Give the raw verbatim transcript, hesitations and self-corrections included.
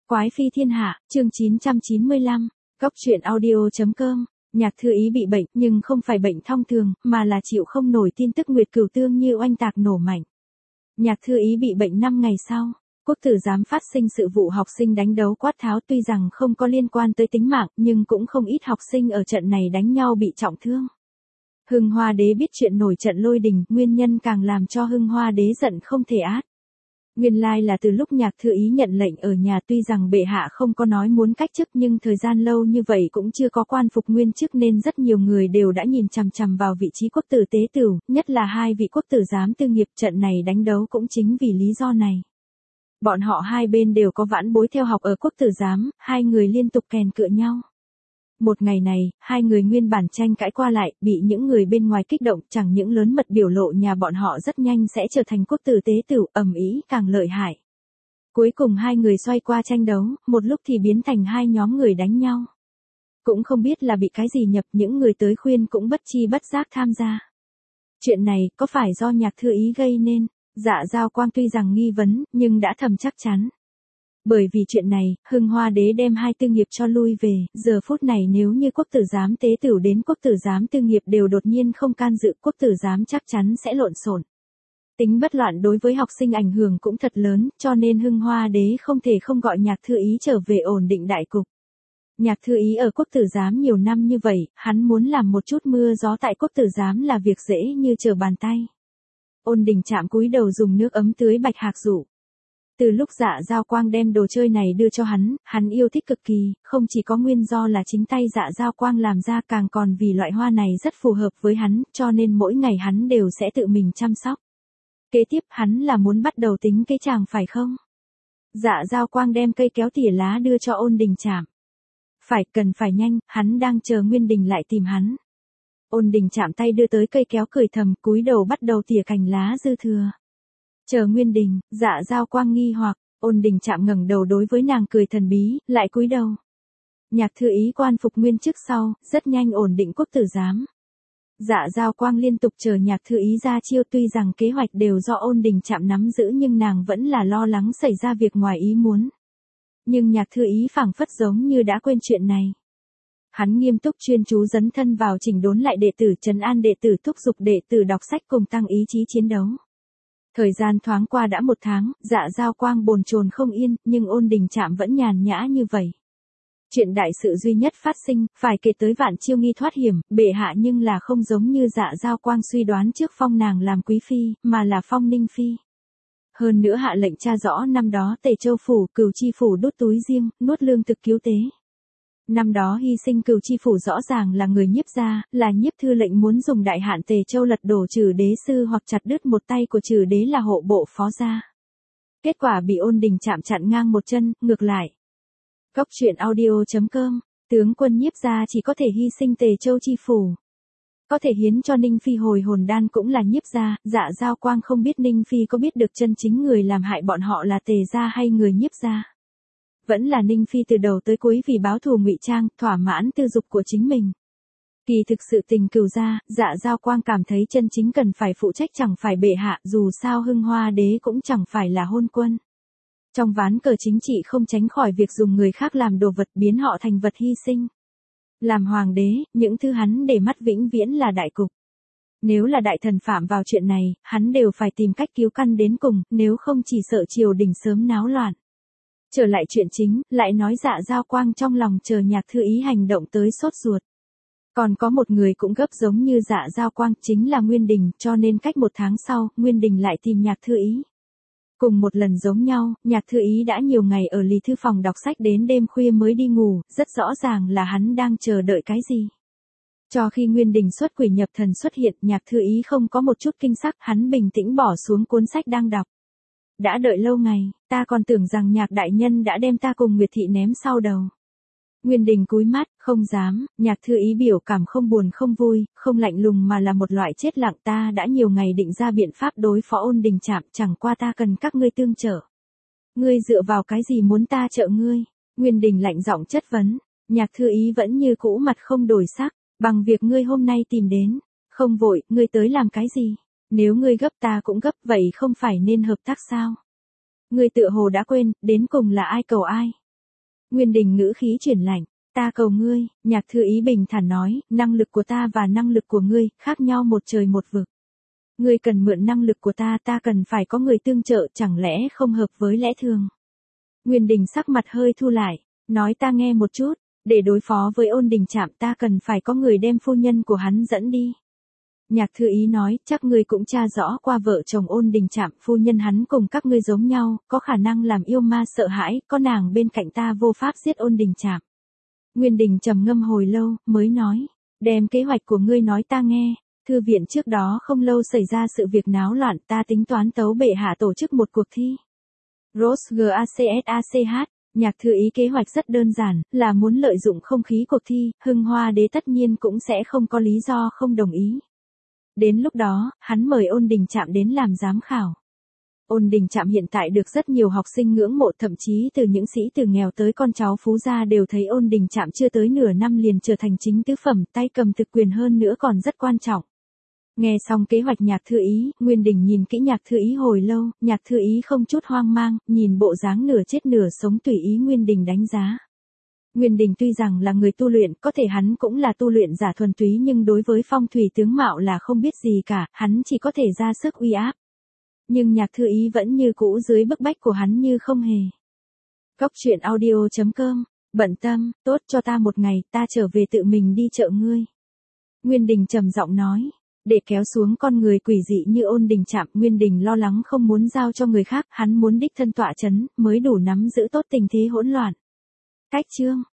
Quái phi thiên hạ, chương chín trăm chín mươi lăm, Góc truyện audio.com. Nhạc Thư Ý bị bệnh, nhưng không phải bệnh thông thường, mà là chịu không nổi tin tức Nguyệt Cửu Tương như oanh tạc nổ mạnh. Nhạc Thư Ý bị bệnh năm ngày sau, quốc tử giám phát sinh sự vụ học sinh đánh đấu quát tháo, tuy rằng không có liên quan tới tính mạng, nhưng cũng không ít học sinh ở trận này đánh nhau bị trọng thương. Hưng Hoa Đế biết chuyện nổi trận lôi đình, nguyên nhân càng làm cho Hưng Hoa Đế giận không thể át. Nguyên lai là từ lúc Nhạc Thư Ý nhận lệnh ở nhà, tuy rằng bệ hạ không có nói muốn cách chức, nhưng thời gian lâu như vậy cũng chưa có quan phục nguyên chức, nên rất nhiều người đều đã nhìn chằm chằm vào vị trí quốc tử tế tửu, nhất là hai vị quốc tử giám tư nghiệp. Trận này đánh đấu cũng chính vì lý do này. Bọn họ hai bên đều có vãn bối theo học ở quốc tử giám, hai người liên tục kèn cựa nhau. Một ngày này, hai người nguyên bản tranh cãi qua lại, bị những người bên ngoài kích động, chẳng những lớn mật biểu lộ nhà bọn họ rất nhanh sẽ trở thành quốc tử tế tửu, ầm ĩ càng lợi hại. Cuối cùng hai người xoay qua tranh đấu, một lúc thì biến thành hai nhóm người đánh nhau. Cũng không biết là bị cái gì nhập, những người tới khuyên cũng bất chi bất giác tham gia. Chuyện này có phải do Nhạc Thư Ý gây nên? Dạ Giao Quang tuy rằng nghi vấn, nhưng đã thầm chắc chắn. Bởi vì chuyện này, Hưng Hoa Đế đem hai tư nghiệp cho lui về, giờ phút này nếu như quốc tử giám tế tửu đến quốc tử giám tư nghiệp đều đột nhiên không can dự, quốc tử giám chắc chắn sẽ lộn xộn. Tính bất loạn đối với học sinh ảnh hưởng cũng thật lớn, cho nên Hưng Hoa Đế không thể không gọi Nhạc Thư Ý trở về ổn định đại cục. Nhạc Thư Ý ở quốc tử giám nhiều năm như vậy, hắn muốn làm một chút mưa gió tại quốc tử giám là việc dễ như trở bàn tay. Ôn Đình Trạm cúi đầu dùng nước ấm tưới bạch hạc dụ. Từ lúc Dạ Giao Quang đem đồ chơi này đưa cho hắn, hắn yêu thích cực kỳ, không chỉ có nguyên do là chính tay Dạ Giao Quang làm ra, càng còn vì loại hoa này rất phù hợp với hắn, cho nên mỗi ngày hắn đều sẽ tự mình chăm sóc. Kế tiếp hắn là muốn bắt đầu tính cái chàng phải không? Dạ Giao Quang đem cây kéo tỉa lá đưa cho Ôn Đình Trạm. Phải, cần phải nhanh, hắn đang chờ Nguyên Đình lại tìm hắn. Ôn Đình Trạm tay đưa tới cây kéo cười thầm, cúi đầu bắt đầu tỉa cành lá dư thừa. Chờ Nguyên Đình, Dạ Giao Quang nghi hoặc, Ôn Đình Trạm ngẩng đầu đối với nàng cười thần bí, lại cúi đầu. Nhạc Thư Ý quan phục nguyên chức sau, rất nhanh ổn định quốc tử giám. Dạ Giao Quang liên tục chờ Nhạc Thư Ý ra chiêu, tuy rằng kế hoạch đều do Ôn Đình Trạm nắm giữ, nhưng nàng vẫn là lo lắng xảy ra việc ngoài ý muốn. Nhưng Nhạc Thư Ý phảng phất giống như đã quên chuyện này. Hắn nghiêm túc chuyên chú dấn thân vào chỉnh đốn lại đệ tử, trấn an đệ tử, thúc giục đệ tử đọc sách cùng tăng ý chí chiến đấu. Thời gian thoáng qua đã một tháng, Dạ Giao Quang bồn chồn không yên, nhưng Ôn Đình Trạm vẫn nhàn nhã như vậy. Chuyện đại sự duy nhất phát sinh, phải kể tới Vạn Chiêu Nghi thoát hiểm, bệ hạ nhưng là không giống như Dạ Giao Quang suy đoán trước phong nàng làm quý phi, mà là phong Ninh phi. Hơn nữa hạ lệnh tra rõ năm đó Tề Châu phủ, Cửu Chi phủ đốt túi riêng, nuốt lương thực cứu tế. Năm đó hy sinh Cửu Chi phủ rõ ràng là người Nhiếp gia, là Nhiếp thư lệnh muốn dùng đại hạn Tề Châu lật đổ Trừ đế sư hoặc chặt đứt một tay của Trừ đế là hộ bộ phó gia. Kết quả bị Ôn Đình Trạm chặn ngang một chân, ngược lại. Góc truyện audio.com, tướng quân Nhiếp gia chỉ có thể hy sinh Tề Châu chi phủ. Có thể hiến cho Ninh phi hồi hồn đan cũng là Nhiếp gia. Dạ Giao Quang không biết Ninh phi có biết được chân chính người làm hại bọn họ là Tề gia hay người Nhiếp gia. Vẫn là Ninh phi từ đầu tới cuối vì báo thù ngụy trang, thỏa mãn tư dục của chính mình. Kỳ thực sự tình Cửu gia, Dạ Giao Quang cảm thấy chân chính cần phải phụ trách chẳng phải bệ hạ, dù sao Hưng Hoa Đế cũng chẳng phải là hôn quân. Trong ván cờ chính trị không tránh khỏi việc dùng người khác làm đồ vật, biến họ thành vật hy sinh. Làm hoàng đế, những thứ hắn để mắt vĩnh viễn là đại cục. Nếu là đại thần phạm vào chuyện này, hắn đều phải tìm cách cứu căn đến cùng, nếu không chỉ sợ triều đình sớm náo loạn. Trở lại chuyện chính, lại nói Dạ Giao Quang trong lòng chờ Nhạc Thư Ý hành động tới sốt ruột. Còn có một người cũng gấp giống như Dạ Giao Quang, chính là Nguyên Đình, cho nên cách một tháng sau, Nguyên Đình lại tìm Nhạc Thư Ý. Cùng một lần giống nhau, Nhạc Thư Ý đã nhiều ngày ở lì thư phòng đọc sách đến đêm khuya mới đi ngủ, rất rõ ràng là hắn đang chờ đợi cái gì. Cho khi Nguyên Đình xuất quỷ nhập thần xuất hiện, Nhạc Thư Ý không có một chút kinh sắc, hắn bình tĩnh bỏ xuống cuốn sách đang đọc. Đã đợi lâu ngày, ta còn tưởng rằng Nhạc đại nhân đã đem ta cùng Nguyệt thị ném sau đầu. Nguyên Đình cúi mắt, không dám. Nhạc Thư Ý biểu cảm không buồn không vui, không lạnh lùng mà là một loại chết lặng. Ta đã nhiều ngày định ra biện pháp đối phó Ôn Đình Trạm, chẳng qua ta cần các ngươi tương trợ. Ngươi dựa vào cái gì muốn ta trợ ngươi? Nguyên Đình lạnh giọng chất vấn. Nhạc Thư Ý vẫn như cũ mặt không đổi sắc, bằng việc ngươi hôm nay tìm đến. Không vội, ngươi tới làm cái gì? Nếu ngươi gấp ta cũng gấp, vậy không phải nên hợp tác sao? Ngươi tựa hồ đã quên, đến cùng là ai cầu ai? Nguyên Đình ngữ khí chuyển lạnh, ta cầu ngươi, Nhạc Thư Ý bình thản nói, năng lực của ta và năng lực của ngươi, khác nhau một trời một vực. Ngươi cần mượn năng lực của ta, ta cần phải có người tương trợ, chẳng lẽ không hợp với lẽ thường. Nguyên Đình sắc mặt hơi thu lại, nói ta nghe một chút, để đối phó với Ôn Đình Trạm ta cần phải có người đem phu nhân của hắn dẫn đi. Nhạc Thư Ý nói, chắc ngươi cũng tra rõ qua vợ chồng Ôn Đình Trạm, phu nhân hắn cùng các ngươi giống nhau, có khả năng làm yêu ma sợ hãi, có nàng bên cạnh ta vô pháp giết Ôn Đình Trạm. Nguyên Đình trầm ngâm hồi lâu, mới nói, đem kế hoạch của ngươi nói ta nghe. Thư viện trước đó không lâu xảy ra sự việc náo loạn, ta tính toán tấu bệ hạ tổ chức một cuộc thi. Rose Gacsach, Nhạc Thư Ý kế hoạch rất đơn giản, là muốn lợi dụng không khí cuộc thi, Hưng Hoa Đế tất nhiên cũng sẽ không có lý do không đồng ý. Đến lúc đó, hắn mời Ôn Đình Trạm đến làm giám khảo. Ôn Đình Trạm hiện tại được rất nhiều học sinh ngưỡng mộ, thậm chí từ những sĩ tử nghèo tới con cháu phú gia đều thấy Ôn Đình Trạm chưa tới nửa năm liền trở thành chính tứ phẩm, tay cầm thực quyền hơn nữa còn rất quan trọng. Nghe xong kế hoạch Nhạc Thư Ý, Nguyên Đình nhìn kỹ Nhạc Thư Ý hồi lâu, Nhạc Thư Ý không chút hoang mang, nhìn bộ dáng nửa chết nửa sống tùy ý Nguyên Đình đánh giá. Nguyên Đình tuy rằng là người tu luyện, có thể hắn cũng là tu luyện giả thuần túy, nhưng đối với phong thủy tướng mạo là không biết gì cả, hắn chỉ có thể ra sức uy áp. Nhưng Nhạc Thư Ý vẫn như cũ dưới bức bách của hắn như không hề. Góc truyện audio chấm com, bận tâm, tốt cho ta một ngày, ta trở về tự mình đi chợ ngươi. Nguyên Đình trầm giọng nói. Để kéo xuống con người quỷ dị như Ôn Đình Trạm, Nguyên Đình lo lắng không muốn giao cho người khác, hắn muốn đích thân tọa chấn, mới đủ nắm giữ tốt tình thế hỗn loạn. Cách chương